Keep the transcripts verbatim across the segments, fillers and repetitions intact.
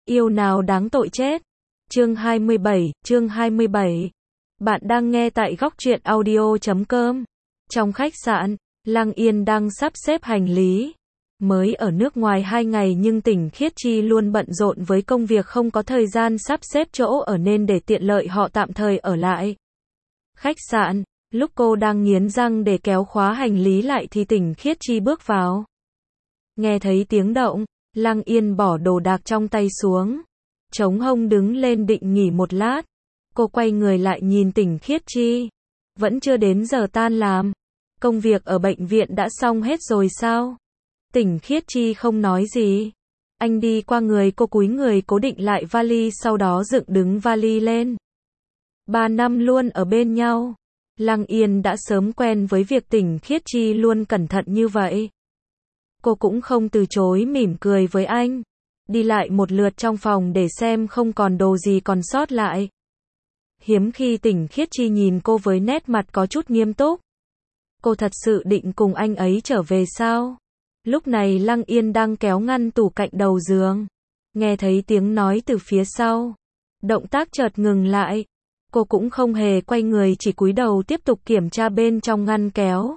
Yêu nào đáng tội chết. Chương hai mươi bảy, chương hai mươi bảy. Bạn đang nghe tại góc truyện audio chấm com. Trong khách sạn, Lăng Yên đang sắp xếp hành lý. Mới ở nước ngoài hai ngày nhưng Tỉnh Khiết Chi luôn bận rộn với công việc không có thời gian sắp xếp chỗ ở nên để tiện lợi họ tạm thời ở lại. Khách sạn, lúc cô đang nghiến răng để kéo khóa hành lý lại thì Tỉnh Khiết Chi bước vào. Nghe thấy tiếng động, Lăng Yên bỏ đồ đạc trong tay xuống, chống hông đứng lên định nghỉ một lát. Cô quay người lại nhìn Tỉnh Khiết Chi. Vẫn chưa đến giờ tan làm. Công việc ở bệnh viện đã xong hết rồi sao? Tỉnh Khiết Chi không nói gì. Anh đi qua người cô, cúi người cố định lại vali, sau đó dựng đứng vali lên. Ba năm luôn ở bên nhau, Lăng Yên đã sớm quen với việc Tỉnh Khiết Chi luôn cẩn thận như vậy. Cô cũng không từ chối, mỉm cười với anh. Đi lại một lượt trong phòng để xem không còn đồ gì còn sót lại. Hiếm khi Tỉnh Khiết Chi nhìn cô với nét mặt có chút nghiêm túc. Cô thật sự định cùng anh ấy trở về sao? Lúc này Lăng Yên đang kéo ngăn tủ cạnh đầu giường. Nghe thấy tiếng nói từ phía sau. Động tác chợt ngừng lại. Cô cũng không hề quay người, chỉ cúi đầu tiếp tục kiểm tra bên trong ngăn kéo.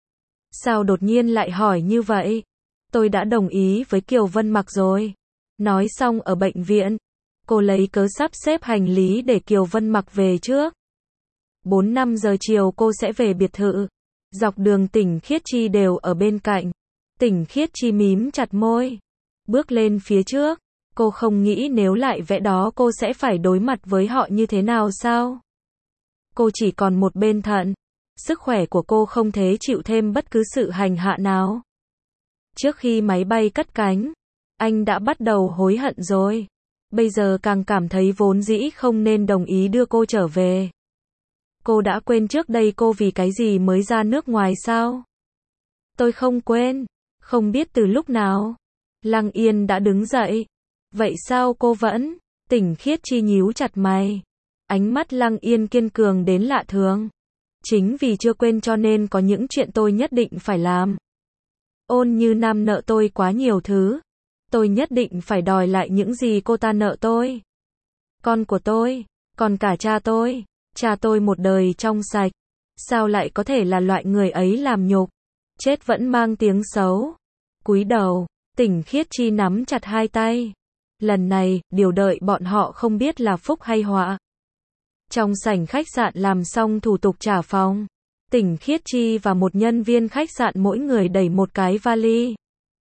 Sao đột nhiên lại hỏi như vậy? Tôi đã đồng ý với Kiều Vân Mặc rồi. Nói xong ở bệnh viện, cô lấy cớ sắp xếp hành lý để Kiều Vân Mặc về trước. bốn năm giờ chiều cô sẽ về biệt thự. Dọc đường Tỉnh Khiết Chi đều ở bên cạnh. Tỉnh Khiết Chi mím chặt môi, bước lên phía trước. Cô không nghĩ nếu lại vẽ đó cô sẽ phải đối mặt với họ như thế nào sao? Cô chỉ còn một bên thận. Sức khỏe của cô không thể chịu thêm bất cứ sự hành hạ nào. Trước khi máy bay cất cánh, anh đã bắt đầu hối hận rồi. Bây giờ càng cảm thấy vốn dĩ không nên đồng ý đưa cô trở về. Cô đã quên trước đây cô vì cái gì mới ra nước ngoài sao? Tôi không quên. Không biết từ lúc nào. Lăng Yên đã đứng dậy. Vậy sao cô vẫn? Tỉnh Khiết Chi nhíu chặt mày. Ánh mắt Lăng Yên kiên cường đến lạ thường. Chính vì chưa quên cho nên có những chuyện tôi nhất định phải làm. Ôn Như Nam nợ tôi quá nhiều thứ. Tôi nhất định phải đòi lại những gì cô ta nợ tôi. Con của tôi, còn cả cha tôi. Cha tôi một đời trong sạch. Sao lại có thể là loại người ấy làm nhục? Chết vẫn mang tiếng xấu. Cúi đầu, Tỉnh Khiết Chi nắm chặt hai tay. Lần này, điều đợi bọn họ không biết là phúc hay họa. Trong sảnh khách sạn làm xong thủ tục trả phòng, Tỉnh Khiết Chi và một nhân viên khách sạn mỗi người đẩy một cái vali.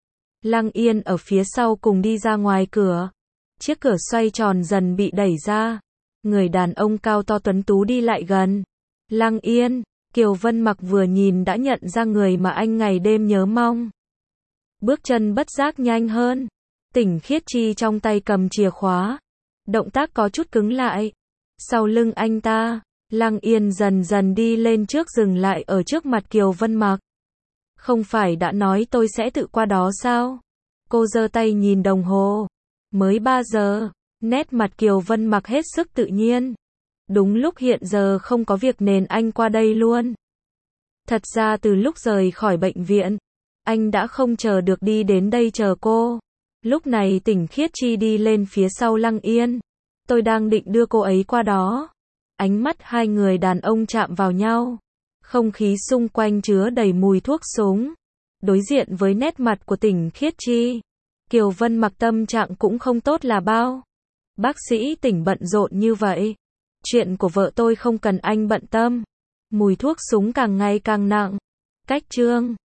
Lăng Yên ở phía sau cùng đi ra ngoài cửa. Chiếc cửa xoay tròn dần bị đẩy ra. Người đàn ông cao to tuấn tú đi lại gần. Lăng Yên, Kiều Vân Mặc vừa nhìn đã nhận ra người mà anh ngày đêm nhớ mong. Bước chân bất giác nhanh hơn. Tỉnh Khiết Chi trong tay cầm chìa khóa. Động tác có chút cứng lại. Sau lưng anh ta, Lăng Yên dần dần đi lên trước, dừng lại ở trước mặt Kiều Vân Mặc. Không phải đã nói tôi sẽ tự qua đó sao? Cô giơ tay nhìn đồng hồ. Mới ba giờ. Nét mặt Kiều Vân Mặc hết sức tự nhiên. Đúng lúc hiện giờ không có việc nên anh qua đây luôn. Thật ra từ lúc rời khỏi bệnh viện, anh đã không chờ được đi đến đây chờ cô. Lúc này Tỉnh Khiết Chi đi lên phía sau Lăng Yên. Tôi đang định đưa cô ấy qua đó. Ánh mắt hai người đàn ông chạm vào nhau. Không khí xung quanh chứa đầy mùi thuốc súng. Đối diện với nét mặt của Tỉnh Khiết Chi, Kiều Vân Mặc tâm trạng cũng không tốt là bao. Bác sĩ Tỉnh bận rộn như vậy. Chuyện của vợ tôi không cần anh bận tâm. Mùi thuốc súng càng ngày càng nặng. Cách chương